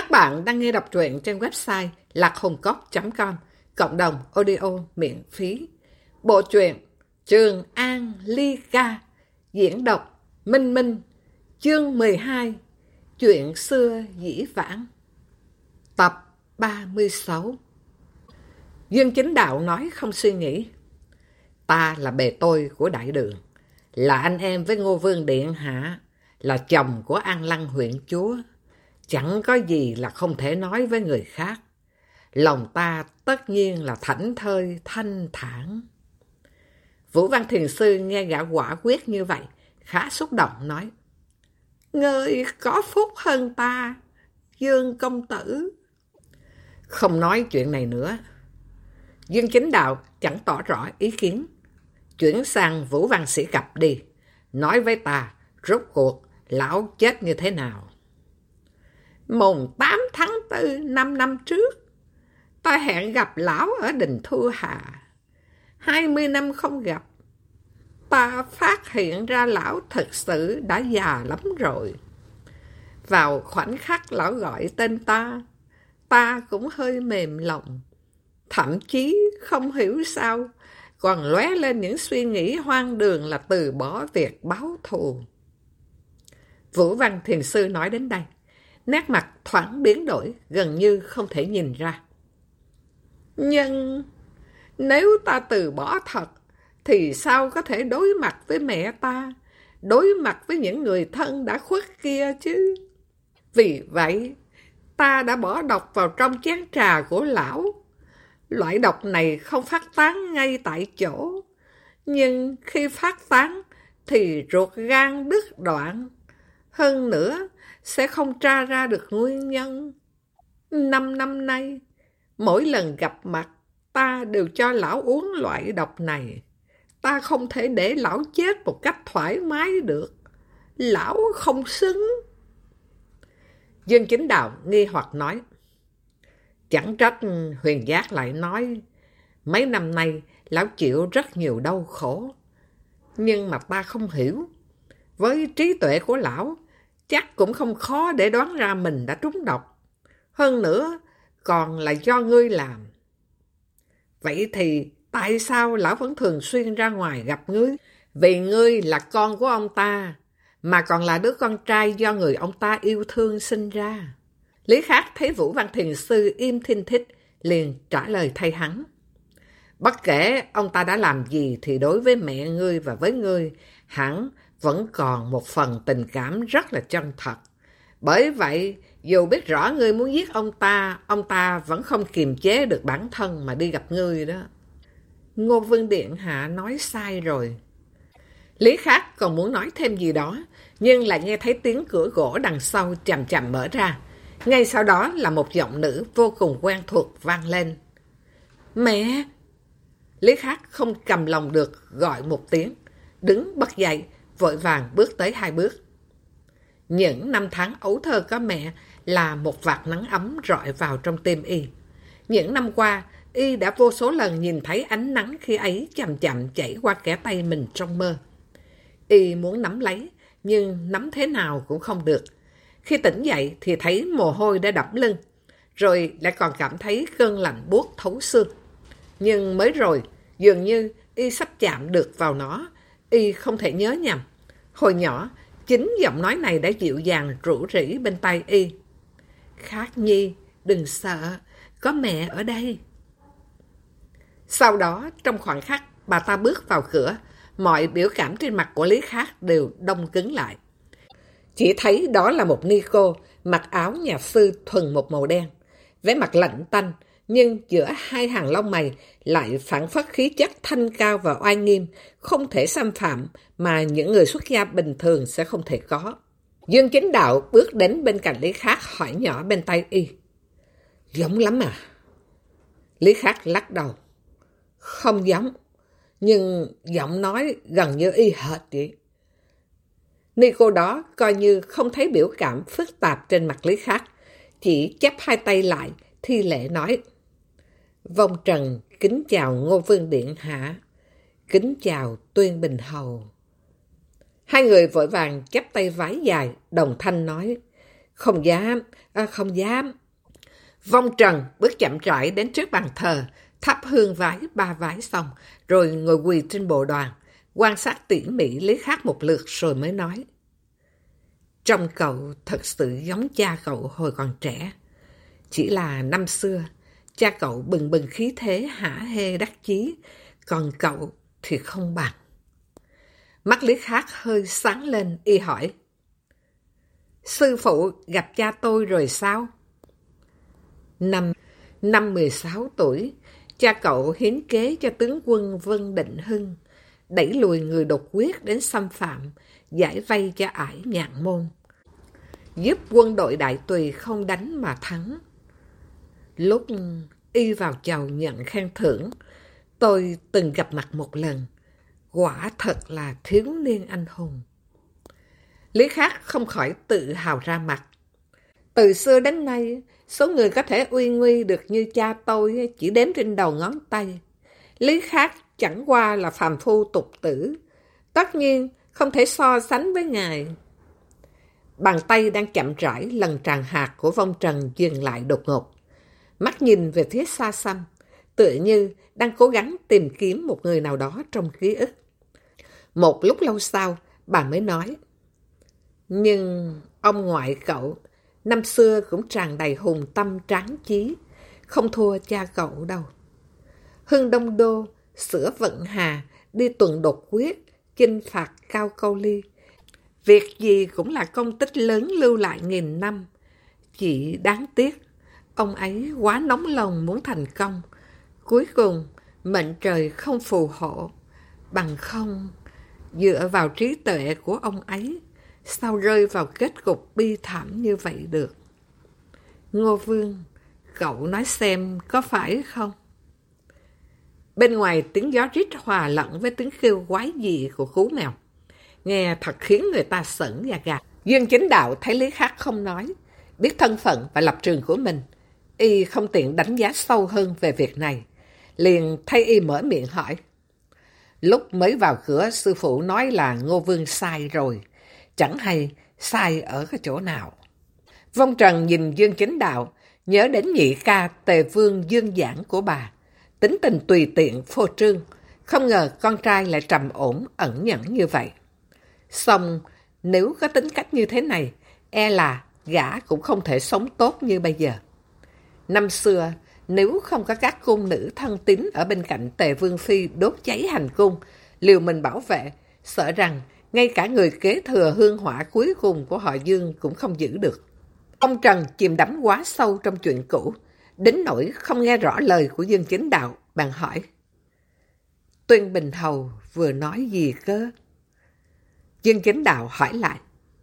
Các bạn đang nghe đọc truyện trên website lạchồngcóc.com, cộng đồng audio miễn phí. Bộ truyện Trường An Ly Ca, diễn đọc Minh Minh, chương 12, Chuyện xưa dĩ vãng, tập 36. Dương Chính Đạo nói không suy nghĩ. Ta là bề tôi của đại đường, là anh em với Ngô Vương Điện Hạ, là chồng của An Lăng huyện chúa. Chẳng có gì là không thể nói với người khác. Lòng ta tất nhiên là thảnh thơi, thanh thản. Vũ Văn Thiền Sư nghe gã quả quyết như vậy, khá xúc động nói: Ngươi có phúc hơn ta, Dương công tử. Không nói chuyện này nữa. Dương Chính Đạo chẳng tỏ rõ ý kiến, chuyển sang Vũ Văn Sĩ Cập đi, nói với ta rốt cuộc lão chết như thế nào. Mùng 8 tháng 4 năm trước, ta hẹn gặp lão ở đình Thu Hà. 20 năm không gặp, ta phát hiện ra lão thật sự đã già lắm rồi. Vào khoảnh khắc lão gọi tên ta cũng hơi mềm lòng. Thậm chí không hiểu sao còn lóe lên những suy nghĩ hoang đường là từ bỏ việc báo thù. Vũ Văn Thiền Sư nói đến đây, nét mặt thoáng biến đổi, gần như không thể nhìn ra. Nhưng nếu ta từ bỏ thật, thì sao có thể đối mặt với mẹ ta, đối mặt với những người thân đã khuất kia chứ? Vì vậy, ta đã bỏ độc vào trong chén trà của lão. Loại độc này không phát tán ngay tại chỗ, nhưng khi phát tán thì ruột gan đứt đoạn. Hơn nữa, sẽ không tra ra được nguyên nhân. 5 năm nay, mỗi lần gặp mặt, ta đều cho lão uống loại độc này. Ta không thể để lão chết một cách thoải mái được. Lão không xứng. Dương Chính Đạo nghi hoặc nói: Chẳng trách Huyền Giác lại nói mấy năm nay lão chịu rất nhiều đau khổ. Nhưng mà ta không hiểu. Với trí tuệ của lão, chắc cũng không khó để đoán ra mình đã trúng độc. Hơn nữa, còn là do ngươi làm. Vậy thì tại sao lão vẫn thường xuyên ra ngoài gặp ngươi? Vì ngươi là con của ông ta, mà còn là đứa con trai do người ông ta yêu thương sinh ra. Lý Khắc thấy Vũ Văn Thiền Sư im thinh thích, liền trả lời thay hắn. Bất kể ông ta đã làm gì thì đối với mẹ ngươi và với ngươi, hẳn vẫn còn một phần tình cảm rất là chân thật. Bởi vậy, dù biết rõ ngươi muốn giết ông ta vẫn không kiềm chế được bản thân mà đi gặp ngươi đó. Ngô Vương Điện Hạ nói sai rồi. Lý Khắc còn muốn nói thêm gì đó, nhưng lại nghe thấy tiếng cửa gỗ đằng sau chậm chậm mở ra. Ngay sau đó là một giọng nữ vô cùng quen thuộc vang lên. Mẹ! Lý Khắc không cầm lòng được gọi một tiếng, đứng bật dậy, vội vàng bước tới 2 bước. Những năm tháng ấu thơ có mẹ là một vạt nắng ấm rọi vào trong tim y. Những năm qua, y đã vô số lần nhìn thấy ánh nắng khi ấy chậm chậm chảy qua kẽ tay mình trong mơ. Y muốn nắm lấy, nhưng nắm thế nào cũng không được. Khi tỉnh dậy thì thấy mồ hôi đã đẫm lưng, rồi lại còn cảm thấy cơn lạnh buốt thấu xương. Nhưng mới rồi, dường như y sắp chạm được vào nó, y không thể nhớ nhầm. Hồi nhỏ, chính giọng nói này đã dịu dàng rủ rỉ bên tai y. Khắc nhi, đừng sợ, có mẹ ở đây. Sau đó, trong khoảnh khắc bà ta bước vào cửa, mọi biểu cảm trên mặt của Lý Khắc đều đông cứng lại. Chỉ thấy đó là một ni cô mặc áo nhà sư thuần một màu đen, vẻ mặt lạnh tanh, nhưng giữa hai hàng lông mày lại phảng phất khí chất thanh cao và oai nghiêm, không thể xâm phạm mà những người xuất gia bình thường sẽ không thể có. Dương Chính Đạo bước đến bên cạnh Lý Khắc hỏi nhỏ bên tay y. Giống lắm à? Lý Khắc lắc đầu. Không giống, nhưng giọng nói gần như y hệt vậy. Ni cô đó coi như không thấy biểu cảm phức tạp trên mặt Lý Khắc, chỉ chắp 2 tay lại, thi lễ nói. Vong trần kính chào Ngô Vương Điện Hạ, kính chào Tuyên Bình Hầu. 2 người vội vàng chắp tay vái dài, đồng thanh nói. Không dám, không dám. Vong Trần bước chậm rãi đến trước bàn thờ, thắp hương vái 3 vái xong, rồi ngồi quỳ trên bộ đoàn, quan sát tỉ mỉ Lý Khắc một lượt rồi mới nói. Trông cậu thật sự giống cha cậu hồi còn trẻ. Chỉ là năm xưa, cha cậu bừng bừng khí thế hả hê đắc chí, còn cậu thì không bằng. Mắt Lý Khắc hơi sáng lên, y hỏi. Sư phụ gặp cha tôi rồi sao? Năm 16 tuổi, cha cậu hiến kế cho tướng quân Vân Định Hưng, đẩy lùi người đột quyết đến xâm phạm, giải vây cho ải Nhạn Môn, giúp quân đội Đại Tùy không đánh mà thắng. Lúc y vào chầu nhận khen thưởng, tôi từng gặp mặt một lần, quả thật là thiếu niên anh hùng. Lý Khắc không khỏi tự hào ra mặt. Từ xưa đến nay, số người có thể uy nguy được như cha tôi chỉ đếm trên đầu ngón tay. Lý Khắc chẳng qua là phàm phu tục tử, tất nhiên không thể so sánh với ngài. Bàn tay đang chậm rãi lần tràng hạt của Vong Trần dừng lại đột ngột. Mắt nhìn về phía xa xăm, tựa như đang cố gắng tìm kiếm một người nào đó trong ký ức. Một lúc lâu sau, bà mới nói. Nhưng ông ngoại cậu, năm xưa cũng tràn đầy hùng tâm tráng chí, không thua cha cậu đâu. Hưng Đông Đô, sửa Vận Hà, đi tuần đột quyết, chinh phạt Cao Câu Ly. Việc gì cũng là công tích lớn lưu lại nghìn năm. Chỉ đáng tiếc, ông ấy quá nóng lòng muốn thành công. Cuối cùng, mệnh trời không phù hộ. Bằng không, dựa vào trí tuệ của ông ấy, sao rơi vào kết cục bi thảm như vậy được? Ngô Vương, cậu nói xem có phải không? Bên ngoài tiếng gió rít hòa lẫn với tiếng kêu quái dị của cú mèo. Nghe thật khiến người ta sởn da gà. Dương Chính Đạo thấy Lý Khắc không nói, biết thân phận và lập trường của mình. Y không tiện đánh giá sâu hơn về việc này. Liền thay y mở miệng hỏi. Lúc mới vào cửa, sư phụ nói là Ngô Vương sai rồi. Chẳng hay sai ở cái chỗ nào. Vong Trần nhìn Dương Chính Đạo, nhớ đến nhị ca Tề Vương Dương Giảng của bà. Tính tình tùy tiện, phô trương. Không ngờ con trai lại trầm ổn, ẩn nhẫn như vậy. Xong, nếu có tính cách như thế này, e là gã cũng không thể sống tốt như bây giờ. Năm xưa, nếu không có các cung nữ thân tín ở bên cạnh Tề Vương Phi đốt cháy hành cung, liều mình bảo vệ, sợ rằng ngay cả người kế thừa hương hỏa cuối cùng của họ Dương cũng không giữ được. Ông Trần chìm đắm quá sâu trong chuyện cũ, đến nỗi không nghe rõ lời của Dương Chính Đạo, bạn hỏi. Tuyên Bình Hầu vừa nói gì cơ? Dương Chính Đạo hỏi lại.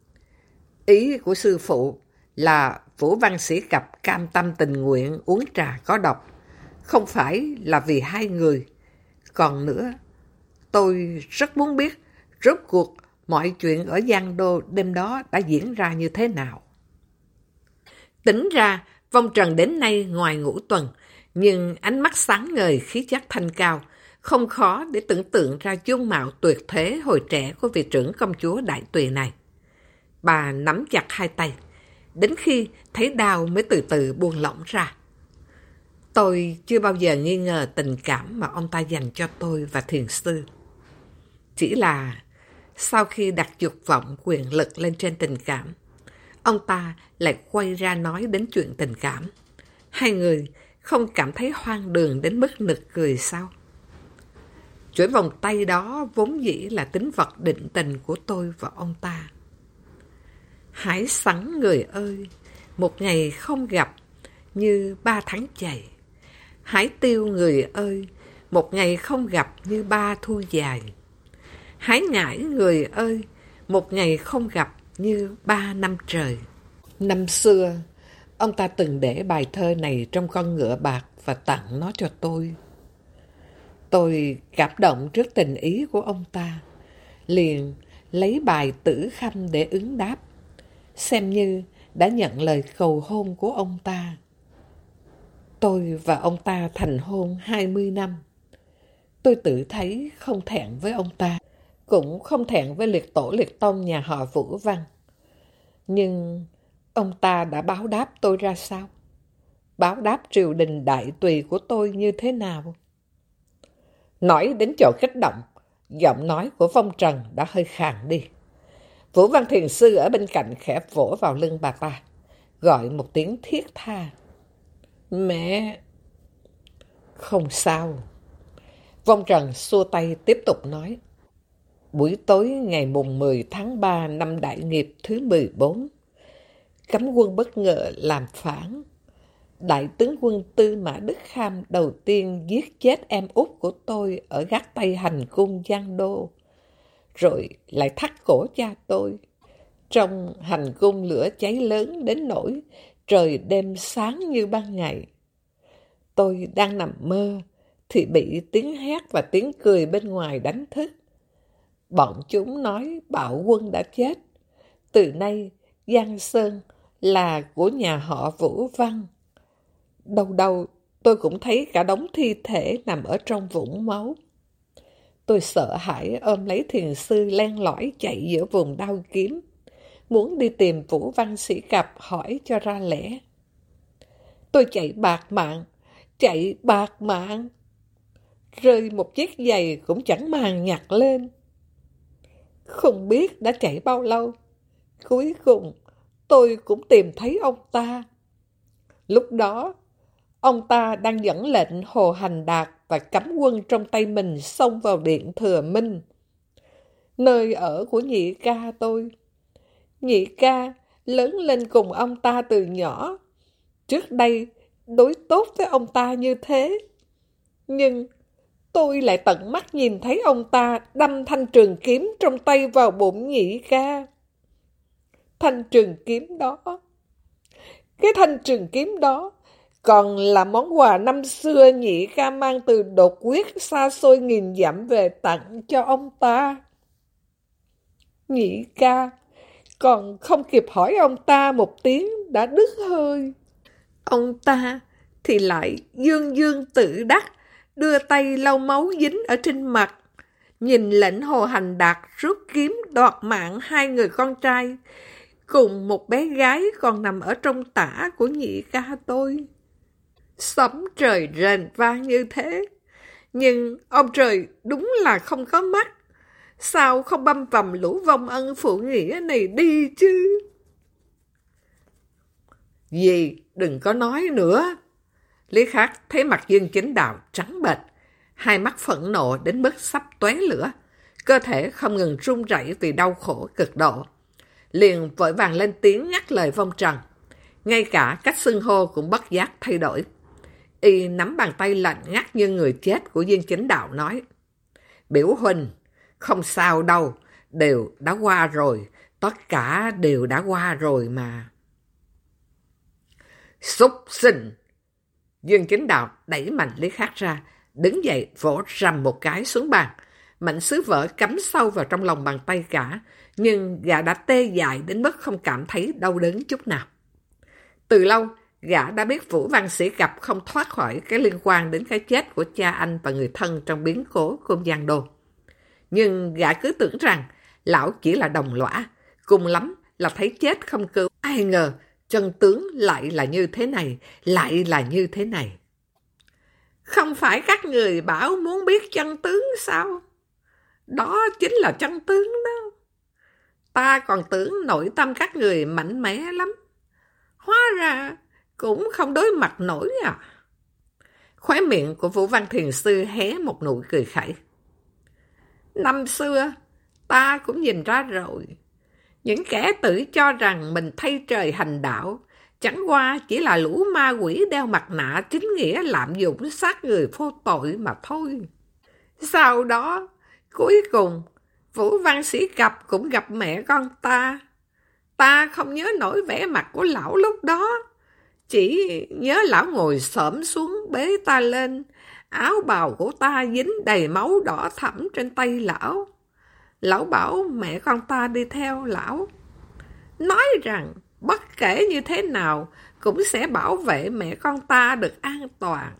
Ý của sư phụ là Vũ Văn Sĩ Cập cam tâm tình nguyện uống trà có độc, không phải là vì hai người. Còn nữa, tôi rất muốn biết rốt cuộc mọi chuyện ở Giang Đô đêm đó đã diễn ra như thế nào. Tính ra, Vong Trần đến nay ngoài ngũ tuần, nhưng ánh mắt sáng ngời khí chất thanh cao, không khó để tưởng tượng ra dung mạo tuyệt thế hồi trẻ của vị trưởng công chúa Đại Tùy này. Bà nắm chặt hai tay, đến khi thấy đau mới từ từ buông lỏng ra. Tôi chưa bao giờ nghi ngờ tình cảm mà ông ta dành cho tôi và thiền sư. Chỉ là sau khi đặt dục vọng quyền lực lên trên tình cảm, ông ta lại quay ra nói đến chuyện tình cảm. Hai người không cảm thấy hoang đường đến mức nực cười sao? Chuỗi vòng tay đó vốn dĩ là tín vật định tình của tôi và ông ta. Hải sẵn người ơi, một ngày không gặp như 3 tháng chày. Hải tiêu người ơi, một ngày không gặp như 3 thu dài. Hải ngãi người ơi, một ngày không gặp như 3 năm trời. Năm xưa, ông ta từng để bài thơ này trong con ngựa bạc và tặng nó cho tôi. Tôi cảm động trước tình ý của ông ta, liền lấy bài Tử Khanh để ứng đáp, xem như đã nhận lời cầu hôn của ông ta. Tôi và ông ta thành hôn 20 năm. Tôi tự thấy không thẹn với ông ta, cũng không thẹn với liệt tổ liệt tông nhà họ Vũ Văn. Nhưng Ông ta đã báo đáp tôi ra sao? Báo đáp triều đình đại tùy của tôi như thế nào? Nói đến chỗ kích động, giọng nói của Phong Trần đã hơi khàn đi. Vũ Văn Thiền Sư ở bên cạnh khẽ vỗ vào lưng bà ta, gọi một tiếng thiết tha. Mẹ! Không sao. Phong Trần xua tay tiếp tục nói. Buổi tối ngày mùng 10 tháng 3 năm Đại Nghiệp thứ 14, cấm quân bất ngờ làm phản. Đại tướng quân Tư Mã Đức Kham đầu tiên giết chết em út của tôi ở gác Tây Hành cung Giang Đô, rồi lại thắt cổ cha tôi. Trong hành cung lửa cháy lớn đến nỗi trời đêm sáng như ban ngày. Tôi đang nằm mơ thì bị tiếng hét và tiếng cười bên ngoài đánh thức. Bọn chúng nói Bạo Quân đã chết. Từ nay Giang Sơn là của nhà họ Vũ Văn. Đâu đâu tôi cũng thấy cả đống thi thể nằm ở trong vũng máu. Tôi sợ hãi ôm lấy thiền sư len lỏi chạy giữa vùng đao kiếm, muốn đi tìm Vũ Văn Sĩ Cập hỏi cho ra lẽ. Tôi chạy bạc mạng, rơi một chiếc giày cũng chẳng màng nhặt lên. Không biết đã chạy bao lâu, cuối cùng tôi cũng tìm thấy ông ta. Lúc đó, ông ta đang dẫn lệnh Hồ Hành Đạt và cấm quân trong tay mình xông vào điện Thừa Minh, nơi ở của nhị ca tôi. Nhị ca lớn lên cùng ông ta từ nhỏ, trước đây đối tốt với ông ta như thế. Nhưng tôi lại tận mắt nhìn thấy ông ta đâm thanh trường kiếm trong tay vào bụng nhị ca. Thanh trường kiếm đó còn là món quà năm xưa nhị ca mang từ Đột Quyết xa xôi nghìn dặm về tặng cho ông ta. Nhị ca còn không kịp hỏi ông ta một tiếng đã đứt hơi. Ông ta thì lại dương dương tự đắc, đưa tay lau máu dính ở trên mặt, nhìn lệnh Hồ Hành Đạt rút kiếm đoạt mạng hai người con trai, cùng một bé gái còn nằm ở trong tã của nhị ca tôi. Sấm trời rền vang như thế, nhưng ông trời đúng là không có mắt. Sao không băm vằm lũ vong ân phụ nghĩa này đi chứ? Dì đừng có nói nữa. Lý Khắc thấy mặt Dương Chính Đạo trắng bệch, hai mắt phẫn nộ đến mức sắp tóe lửa, cơ thể không ngừng run rẩy vì đau khổ cực độ. Liền vội vàng lên tiếng ngắt lời Phong Trần, ngay cả cách xưng hô cũng bất giác thay đổi. Y nắm bàn tay lạnh ngắt như người chết của Dương Chính Đạo nói, biểu huynh, không sao đâu, đều đã qua rồi, tất cả đều đã qua rồi mà. Xúc sinh! Dương Chính Đạo đẩy mạnh Lý Khắc ra, đứng dậy vỗ rầm một cái xuống bàn. Mảnh sứ vỡ cắm sâu vào trong lòng bàn tay cả, nhưng gã đã tê dại đến mức không cảm thấy đau đớn chút nào. Từ lâu, gã đã biết Vũ Văn Sĩ Cập không thoát khỏi cái liên quan đến cái chết của cha anh và người thân trong biến cố Cung Giang Đô. Nhưng gã cứ tưởng rằng lão chỉ là đồng lõa, cùng lắm là thấy chết không cứu. Ai ngờ chân tướng lại là như thế này, Không phải các người bảo muốn biết chân tướng sao? Đó chính là chân tướng đó. Ta còn tưởng nội tâm các người mạnh mẽ lắm. Hóa ra cũng không đối mặt nổi à. Khóe miệng của Vũ Văn Thiền Sư hé một nụ cười khẩy. Năm xưa, ta cũng nhìn ra rồi. Những kẻ tự cho rằng mình thay trời hành đạo, chẳng qua chỉ là lũ ma quỷ đeo mặt nạ chính nghĩa lạm dụng sát người vô tội mà thôi. Sau đó, cuối cùng, Vũ Văn Sĩ Cập cũng gặp mẹ con ta. Ta không nhớ nổi vẻ mặt của lão lúc đó, chỉ nhớ lão ngồi xổm xuống bế ta lên, áo bào của ta dính đầy máu đỏ thẫm trên tay lão. Lão bảo mẹ con ta đi theo lão, nói rằng bất kể như thế nào cũng sẽ bảo vệ mẹ con ta được an toàn.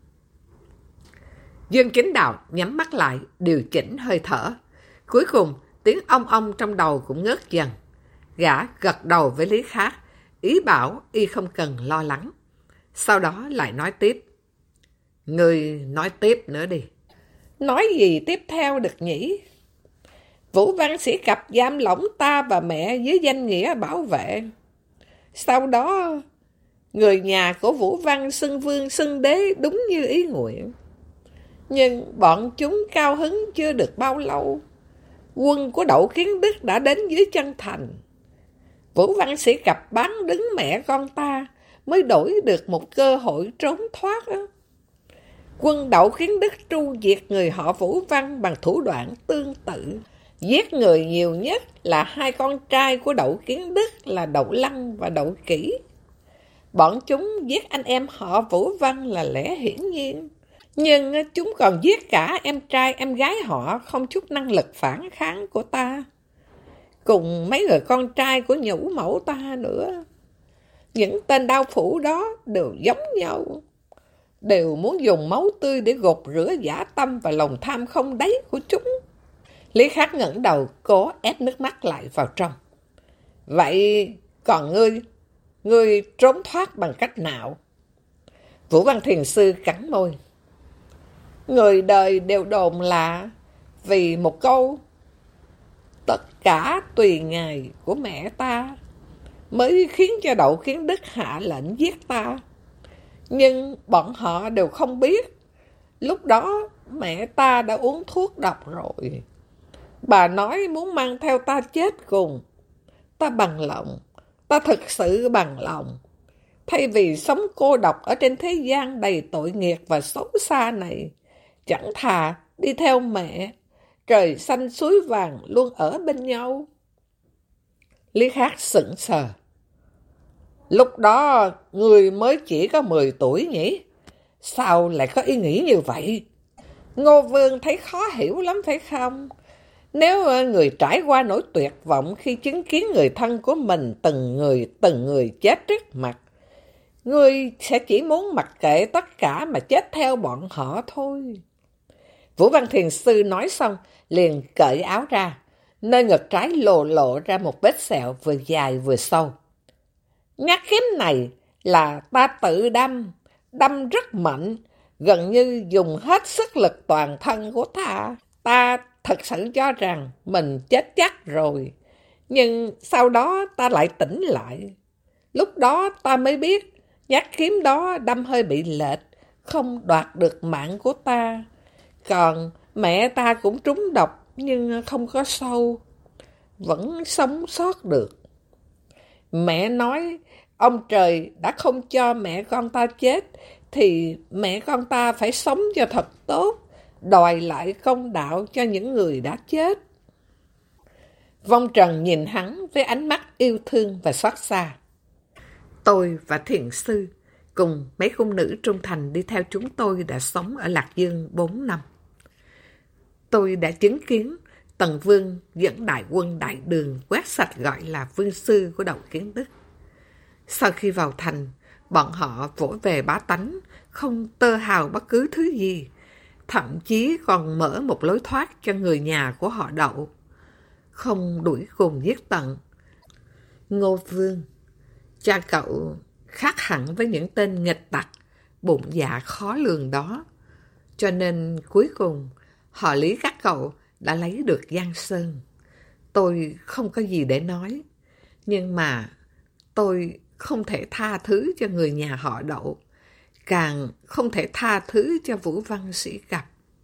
Dương Chính Đạo nhắm mắt lại, điều chỉnh hơi thở. Cuối cùng, tiếng ong ong trong đầu cũng ngớt dần. Gã gật đầu với Lý Khắc, ý bảo y không cần lo lắng. Sau đó lại nói tiếp. Ngươi nói tiếp nữa đi. Nói gì tiếp theo được nhỉ? Vũ Văn Sĩ Cập giam lỏng ta và mẹ dưới danh nghĩa bảo vệ. Sau đó, người nhà của Vũ Văn xưng vương xưng đế đúng như ý nguyện. Nhưng bọn chúng cao hứng chưa được bao lâu. Quân của Đậu Kiến Đức đã đến dưới chân thành. Vũ Văn Sĩ Cập bán đứng mẹ con ta mới đổi được một cơ hội trốn thoát đó. Quân Đậu Kiến Đức tru diệt người họ Vũ Văn bằng thủ đoạn tương tự. Giết người nhiều nhất là hai con trai của Đậu Kiến Đức là Đậu Lăng và Đậu Kỷ. Bọn chúng giết anh em họ Vũ Văn là lẽ hiển nhiên. Nhưng chúng còn giết cả em trai em gái họ không chút năng lực phản kháng của ta. Cùng mấy người con trai của nhũ mẫu ta nữa. Những tên đao phủ đó đều giống nhau. Đều muốn dùng máu tươi để gột rửa dã tâm và lòng tham không đáy của chúng. Lý Khắc ngẩng đầu cố ép nước mắt lại vào trong. Vậy còn ngươi trốn thoát bằng cách nào? Vũ Văn Thiền Sư cắn môi. Người đời đều đồn là vì một câu tất cả tùy ngài của mẹ ta mới khiến cho Đậu Kiến Đức hạ lệnh giết ta. Nhưng bọn họ đều không biết. Lúc đó mẹ ta đã uống thuốc độc rồi. Bà nói muốn mang theo ta chết cùng. Ta bằng lòng. Ta thực sự bằng lòng. Thay vì sống cô độc ở trên thế gian đầy tội nghiệp và xấu xa này, chẳng thà đi theo mẹ. Trời xanh suối vàng luôn ở bên nhau. Lý Khắc sững sờ. Lúc đó người mới chỉ có 10 tuổi nhỉ? Sao lại có ý nghĩ như vậy? Ngô Vương thấy khó hiểu lắm phải không? Nếu người trải qua nỗi tuyệt vọng khi chứng kiến người thân của mình từng người chết trước mặt, người sẽ chỉ muốn mặc kệ tất cả mà chết theo bọn họ thôi. Vũ Văn Thiền Sư nói xong, liền cởi áo ra, nơi ngực trái lộ ra một vết sẹo vừa dài vừa sâu. Nhát kiếm này là ta tự đâm rất mạnh, gần như dùng hết sức lực toàn thân của ta. Ta thật sự cho rằng mình chết chắc rồi, nhưng sau đó ta lại tỉnh lại. Lúc đó ta mới biết nhát kiếm đó đâm hơi bị lệch, không đoạt được mạng của ta. Còn mẹ ta cũng trúng độc nhưng không có sâu, vẫn sống sót được. Mẹ nói ông trời đã không cho mẹ con ta chết, thì mẹ con ta phải sống cho thật tốt, đòi lại công đạo cho những người đã chết. Vong Trần nhìn hắn với ánh mắt yêu thương và xót xa. Tôi và Thiền Sư cùng mấy cung nữ trung thành đi theo chúng tôi đã sống ở Lạc Dương 4 năm. Tôi đã chứng kiến Tần Vương dẫn đại quân đại đường quét sạch gọi là vương sư của Đậu Kiến Đức. Sau khi vào thành, bọn họ vỗ về bá tánh, không tơ hào bất cứ thứ gì, thậm chí còn mở một lối thoát cho người nhà của họ Đậu, không đuổi cùng giết tận. Ngô Vương, cha cậu khác hẳn với những tên nghịch tặc, bụng dạ khó lường đó, cho nên cuối cùng họ Lý các cậu đã lấy được Giang Sơn. Tôi không có gì để nói, nhưng mà tôi không thể tha thứ cho người nhà họ Đậu, càng không thể tha thứ cho Vũ Văn Sĩ Cập.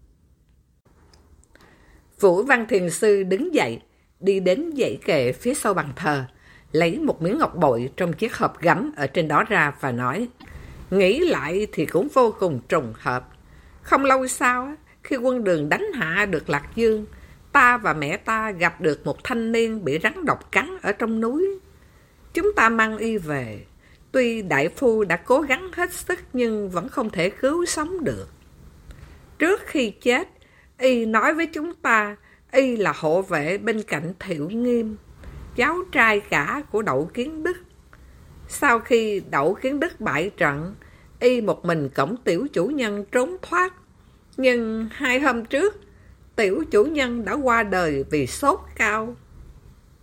Vũ Văn Thiền Sư đứng dậy, đi đến dãy kệ phía sau bàn thờ, lấy một miếng ngọc bội trong chiếc hộp gấm ở trên đó ra và nói, nghĩ lại thì cũng vô cùng trùng hợp. Không lâu sau, khi quân Đường đánh hạ được Lạc Dương, ta và mẹ ta gặp được một thanh niên bị rắn độc cắn ở trong núi. Chúng ta mang y về. Tuy đại phu đã cố gắng hết sức nhưng vẫn không thể cứu sống được. Trước khi chết, y nói với chúng ta y là hộ vệ bên cạnh Thiệu Nghiêm, cháu trai cả của Đậu Kiến Đức. Sau khi Đậu Kiến Đức bại trận, y một mình cõng tiểu chủ nhân trốn thoát. Nhưng 2 hôm trước, tiểu chủ nhân đã qua đời vì sốt cao.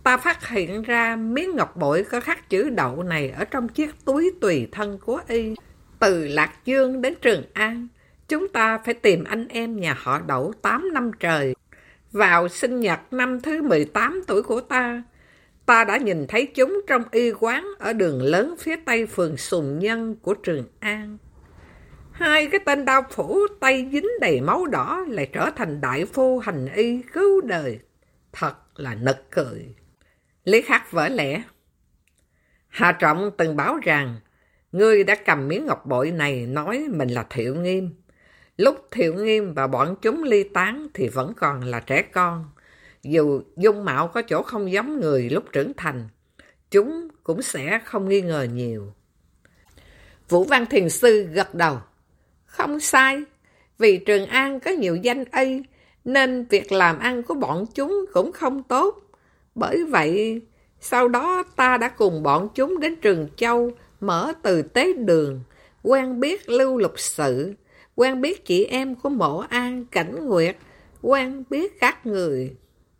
ta phát hiện ra miếng ngọc bội có khắc chữ Đậu này ở trong chiếc túi tùy thân của y. Từ Lạc Dương đến Trường An, chúng ta phải tìm anh em nhà họ Đậu 8 năm trời. Vào sinh nhật năm thứ 18 tuổi của ta đã nhìn thấy chúng trong y quán ở đường lớn phía tây phường Sùng Nhân của Trường An. Hai cái tên đao phủ tay dính đầy máu đỏ lại trở thành đại phu hành y cứu đời. Thật là nực cười. Lý Khắc vỡ lẽ. Hà Trọng từng báo rằng, ngươi đã cầm miếng ngọc bội này nói mình là Thiệu Nghiêm. Lúc Thiệu Nghiêm và bọn chúng ly tán thì vẫn còn là trẻ con. Dù dung mạo có chỗ không giống người lúc trưởng thành, chúng cũng sẽ không nghi ngờ nhiều. Vũ Văn Thiền Sư gật đầu. Không sai, vì Trường An có nhiều danh y, nên việc làm ăn của bọn chúng cũng không tốt. Bởi vậy, sau đó ta đã cùng bọn chúng đến Trường Châu, mở từ tế đường, quen biết Lưu Lục Sự, quen biết chị em của Mộ An, Cảnh Nguyệt, quen biết các người.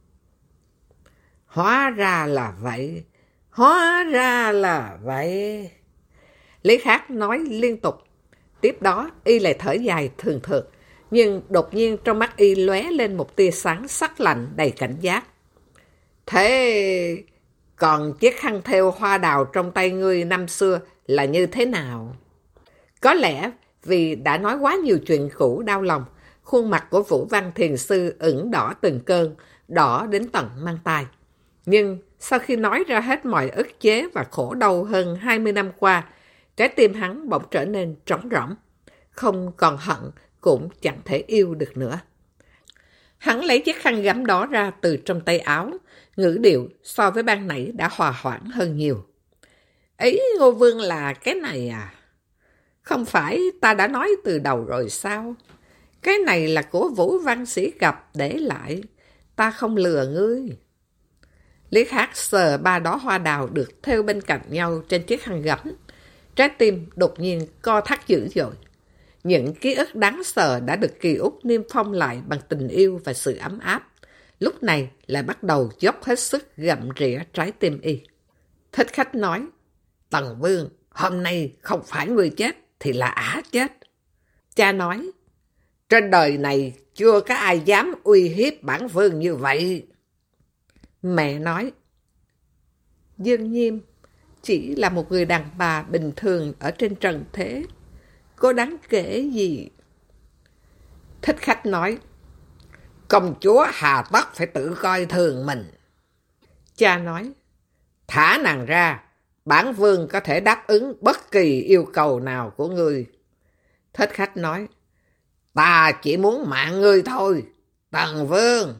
Hóa ra là vậy, hóa ra là vậy. Lý Khắc nói liên tục. Tiếp đó, y lại thở dài thường thường, nhưng đột nhiên trong mắt y lóe lên một tia sáng sắc lạnh đầy cảnh giác. Thế còn chiếc khăn thêu hoa đào trong tay ngươi năm xưa là như thế nào? Có lẽ vì đã nói quá nhiều chuyện cũ đau lòng, khuôn mặt của Vũ Văn Thiền Sư ửng đỏ từng cơn, đỏ đến tận mang tai. Nhưng sau khi nói ra hết mọi ức chế và khổ đau hơn 20 năm qua, trái tim hắn bỗng trở nên trống rỗng. Không còn hận cũng chẳng thể yêu được nữa. Hắn lấy chiếc khăn gấm đó ra từ trong tay áo, ngữ điệu so với ban nãy đã hòa hoãn hơn nhiều. Ý Ngô Vương là cái này à? Không phải ta đã nói từ đầu rồi sao? Cái này là của Vũ Văn Sĩ Cập để lại, ta không lừa ngươi. Lý Khắc sờ ba đóa hoa đào được thêu bên cạnh nhau trên chiếc khăn gấm. Trái tim đột nhiên co thắt dữ dội. Những ký ức đáng sợ đã được Kỳ Úc niêm phong lại bằng tình yêu và sự ấm áp, lúc này lại bắt đầu dốc hết sức gặm rỉa trái tim y. Thích Khách nói, Tần Vương, hôm nay không phải người chết thì là ả chết. Cha nói, trên đời này chưa có ai dám uy hiếp bản vương như vậy. Mẹ nói, Dương Nhiêm chỉ là một người đàn bà bình thường ở trên trần thế, có đáng kể gì? Thích Khách nói, công chúa hà tất phải tự coi thường mình. Cha nói, thả nàng ra, bản vương có thể đáp ứng bất kỳ yêu cầu nào của ngươi. Thích Khách nói, ta chỉ muốn mạng ngươi thôi, Tần Vương.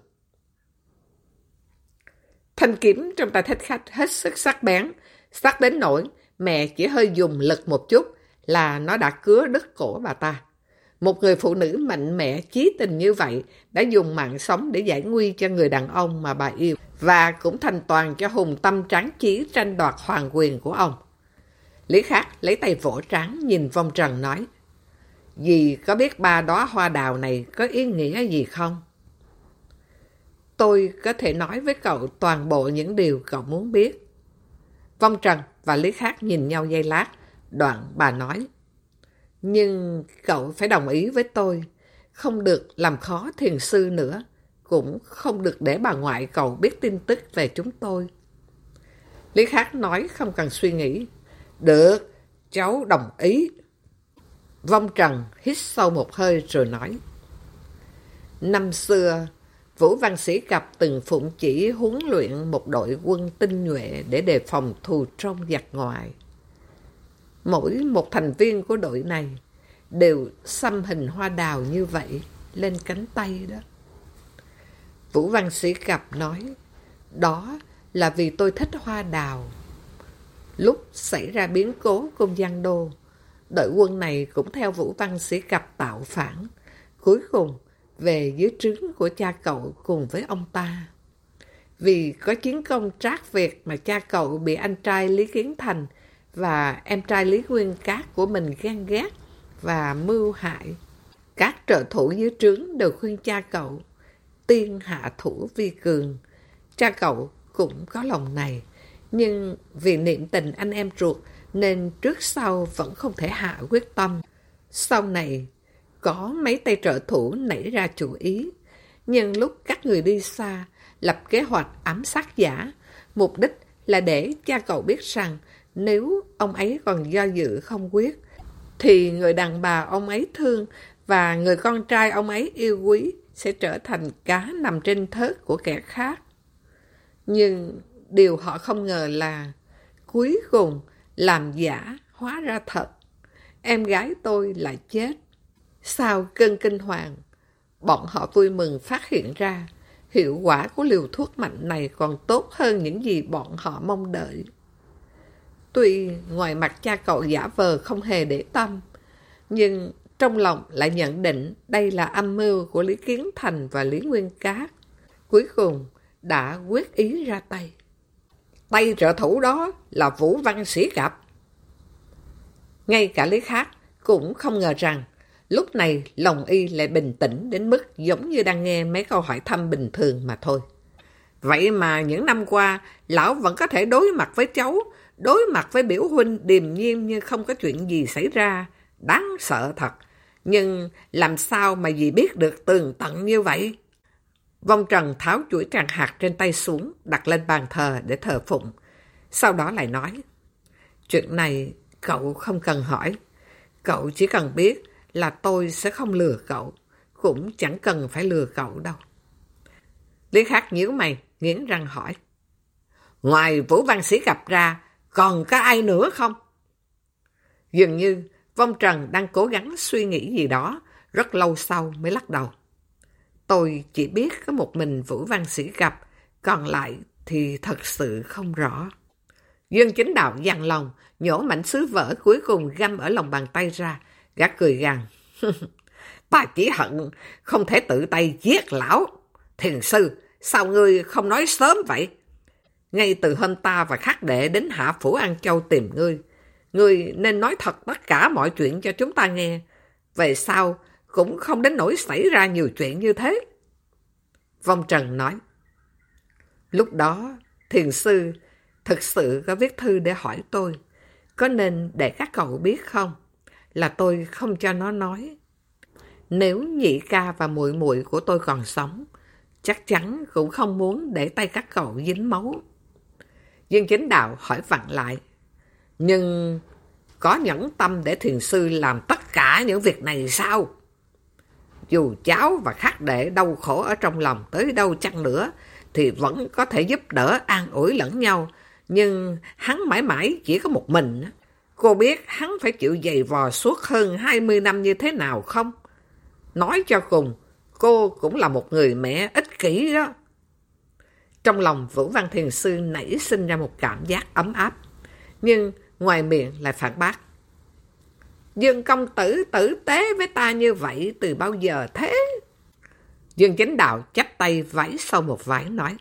Thanh kiếm trong tay Thích Khách hết sức sắc bén, sắc đến nỗi mẹ chỉ hơi dùng lực một chút là nó đã cứa đứt cổ bà ta. Một người phụ nữ mạnh mẽ chí tình như vậy đã dùng mạng sống để giải nguy cho người đàn ông mà bà yêu, và cũng thành toàn cho hùng tâm tráng chí tranh đoạt hoàng quyền của ông. Lý Khắc lấy tay vỗ trán nhìn vong trần nói, dì có biết ba đóa hoa đào này có ý nghĩa gì không? Tôi có thể nói với cậu toàn bộ những điều cậu muốn biết. Vong Trần và Lý Khắc nhìn nhau giây lát, đoạn bà nói, nhưng cậu phải đồng ý với tôi, không được làm khó thiền sư nữa, cũng không được để bà ngoại cậu biết tin tức về chúng tôi. Lý Khắc nói không cần suy nghĩ, được, cháu đồng ý. Vong Trần hít sâu một hơi rồi nói, năm xưa, Vũ Văn Sĩ Cập từng phụng chỉ huấn luyện một đội quân tinh nhuệ để đề phòng thù trong giặc ngoài. Mỗi một thành viên của đội này đều xăm hình hoa đào như vậy lên cánh tay đó. Vũ Văn Sĩ Cập nói, đó là vì tôi thích hoa đào. Lúc xảy ra biến cố Cung Giang Đô, đội quân này cũng theo Vũ Văn Sĩ Cập tạo phản, cuối cùng về dưới trướng của cha cậu cùng với ông ta. Vì có chiến công trác Việt mà cha cậu bị anh trai Lý Kiến Thành và em trai Lý Nguyên Cát của mình ghen ghét và mưu hại. Các trợ thủ dưới trướng đều khuyên cha cậu tiên hạ thủ vi cường. Cha cậu cũng có lòng này, nhưng vì niệm tình anh em ruột nên trước sau vẫn không thể hạ quyết tâm. Sau này, có mấy tay trợ thủ nảy ra chủ ý, nhưng lúc các người đi xa, lập kế hoạch ám sát giả, mục đích là để cha cậu biết rằng nếu ông ấy còn do dự không quyết, thì người đàn bà ông ấy thương và người con trai ông ấy yêu quý sẽ trở thành cá nằm trên thớt của kẻ khác. Nhưng điều họ không ngờ là cuối cùng làm giả hóa ra thật. Em gái tôi lại chết. Sau cơn kinh hoàng, bọn họ vui mừng phát hiện ra hiệu quả của liều thuốc mạnh này còn tốt hơn những gì bọn họ mong đợi. Tuy ngoài mặt cha cậu giả vờ không hề để tâm, nhưng trong lòng lại nhận định đây là âm mưu của Lý Kiến Thành và Lý Nguyên Cát. Cuối cùng đã quyết ý ra tay. Tay trợ thủ đó là Vũ Văn Sĩ Cập. Ngay cả Lý Khắc cũng không ngờ rằng lúc này lòng y lại bình tĩnh đến mức giống như đang nghe mấy câu hỏi thăm bình thường mà thôi. Vậy mà những năm qua, lão vẫn có thể đối mặt với cháu, đối mặt với biểu huynh điềm nhiên như không có chuyện gì xảy ra. Đáng sợ thật. Nhưng làm sao mà dì biết được tường tận như vậy? Vong Trần tháo chuỗi tràng hạt trên tay xuống, đặt lên bàn thờ để thờ phụng. Sau đó lại nói, chuyện này cậu không cần hỏi. Cậu chỉ cần biết là tôi sẽ không lừa cậu, cũng chẳng cần phải lừa cậu đâu. Lý Khắc nhíu mày, nghiến răng hỏi, ngoài Vũ Văn Sĩ Cập ra, còn có ai nữa không? Dường như Vong Trần đang cố gắng suy nghĩ gì đó, rất lâu sau mới lắc đầu. Tôi chỉ biết có một mình Vũ Văn Sĩ Cập, còn lại thì thật sự không rõ. Dương Chính Đạo dằn lòng, nhổ mảnh sứ vỡ cuối cùng găm ở lòng bàn tay ra, gã cười gằn. Ta chỉ hận không thể tự tay giết lão. Thiền sư, sao ngươi không nói sớm vậy? Ngay từ hôm ta và Khắc Đệ đến Hạ Phủ An Châu tìm ngươi, ngươi nên nói thật tất cả mọi chuyện cho chúng ta nghe. Về sau cũng không đến nỗi xảy ra nhiều chuyện như thế. Vong Trần nói, lúc đó thiền sư thực sự có viết thư để hỏi tôi, có nên để các cậu biết không? Là tôi không cho nó nói. Nếu nhị ca và muội muội của tôi còn sống, chắc chắn cũng không muốn để tay các cậu dính máu. Dương Chính Đạo hỏi vặn lại, nhưng có nhẫn tâm để thiền sư làm tất cả những việc này sao? Dù cháu và Khắc Đệ đau khổ ở trong lòng tới đâu chăng nữa, thì vẫn có thể giúp đỡ an ủi lẫn nhau, nhưng hắn mãi mãi chỉ có một mình. Cô biết hắn phải chịu giày vò suốt hơn 20 năm như thế nào không? Nói cho cùng, cô cũng là một người mẹ ích kỷ đó. Trong lòng Vũ Văn Thiền Sư nảy sinh ra một cảm giác ấm áp, nhưng ngoài miệng lại phản bác. Dương công tử tử tế với ta như vậy từ bao giờ thế? Dương Chính Đạo chắp tay vẫy sau một vái nói.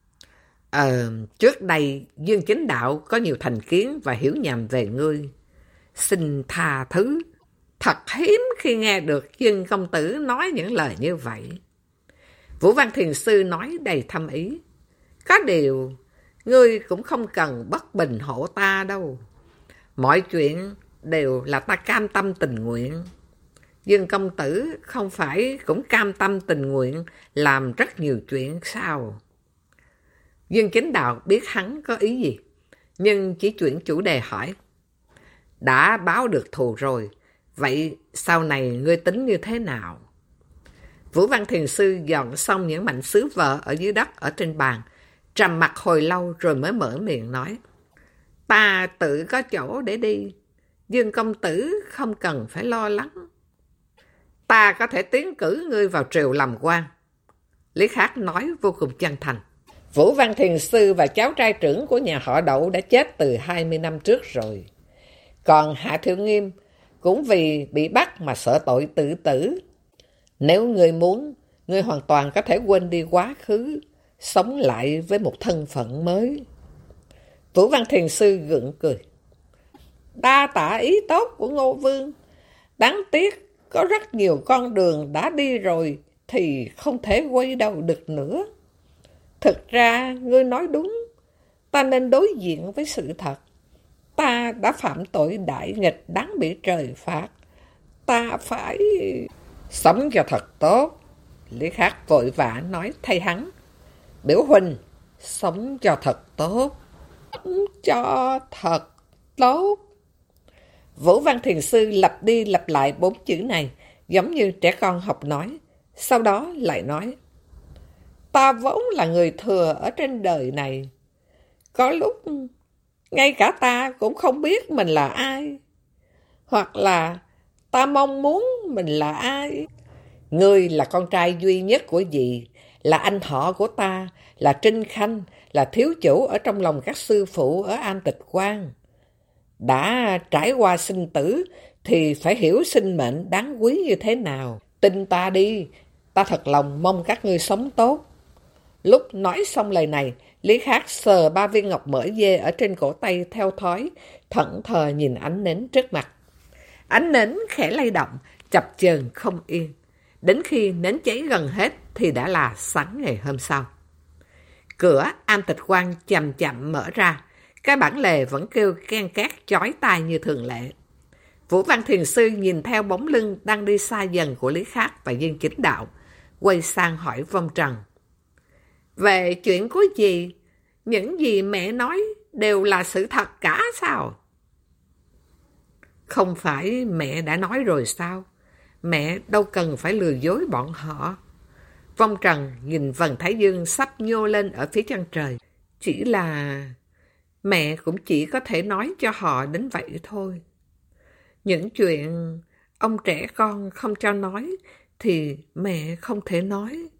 Trước đây Dương Chính Đạo có nhiều thành kiến và hiểu nhầm về ngươi. Xin tha thứ. Thật hiếm khi nghe được Dương công tử nói những lời như vậy. Vũ Văn Thiền Sư nói đầy thâm ý. Có điều, ngươi cũng không cần bất bình hộ ta đâu. Mọi chuyện đều là ta cam tâm tình nguyện. Dương công tử không phải cũng cam tâm tình nguyện làm rất nhiều chuyện sao? Dương Chính Đạo biết hắn có ý gì, nhưng chỉ chuyển chủ đề hỏi. Đã báo được thù rồi, vậy sau này ngươi tính như thế nào? Vũ Văn Thiền Sư dọn xong những mảnh sứ vỡ ở dưới đất ở trên bàn, trầm mặc hồi lâu rồi mới mở miệng nói. Ta tự có chỗ để đi, Dương công tử không cần phải lo lắng. Ta có thể tiến cử ngươi vào triều làm quan. Lý Khắc nói vô cùng chân thành. Vũ Văn Thiền Sư và cháu trai trưởng của nhà họ Đậu đã chết từ 20 năm trước rồi. Còn Hạ Thiệu Nghiêm cũng vì bị bắt mà sợ tội tự tử. Nếu ngươi muốn, ngươi hoàn toàn có thể quên đi quá khứ, sống lại với một thân phận mới. Vũ Văn Thiền Sư gượng cười. Đa tạ ý tốt của Ngô Vương. Đáng tiếc có rất nhiều con đường đã đi rồi thì không thể quay đầu được nữa. Thực ra, ngươi nói đúng. Ta nên đối diện với sự thật. Ta đã phạm tội đại nghịch đáng bị trời phạt. Ta phải sống cho thật tốt. Lý Khắc vội vã nói thay hắn. Biểu huynh, sống cho thật tốt. Sống cho thật tốt. Vũ Văn Thiền Sư lặp đi lặp lại 4 chữ này, giống như trẻ con học nói. Sau đó lại nói, ta vốn là người thừa ở trên đời này. Có lúc, ngay cả ta cũng không biết mình là ai. Hoặc là ta mong muốn mình là ai. Ngươi là con trai duy nhất của dì, là anh họ của ta, là Trinh Khanh, là thiếu chủ ở trong lòng các sư phụ ở An Tịch Quan. Đã trải qua sinh tử thì phải hiểu sinh mệnh đáng quý như thế nào. Tin ta đi, ta thật lòng mong các ngươi sống tốt. Lúc nói xong lời này, Lý Khắc sờ 3 viên ngọc mỡ dê ở trên cổ tay theo thói, thẫn thờ nhìn ánh nến trước mặt. Ánh nến khẽ lay động, chập chờn không yên. Đến khi nến cháy gần hết thì đã là sáng ngày hôm sau. Cửa An Tịch Quan chậm chậm mở ra, cái bản lề vẫn kêu ken két chói tai như thường lệ. Vũ Văn Thiền Sư nhìn theo bóng lưng đang đi xa dần của Lý Khắc và Dương Chính Đạo, quay sang hỏi Vong Trần. Về chuyện của dì, những gì mẹ nói đều là sự thật cả sao? Không phải mẹ đã nói rồi sao? Mẹ đâu cần phải lừa dối bọn họ. Vong Trần nhìn vầng thái dương sắp nhô lên ở phía chân trời. Chỉ là mẹ cũng chỉ có thể nói cho họ đến vậy thôi. Những chuyện ông trẻ con không cho nói thì mẹ không thể nói.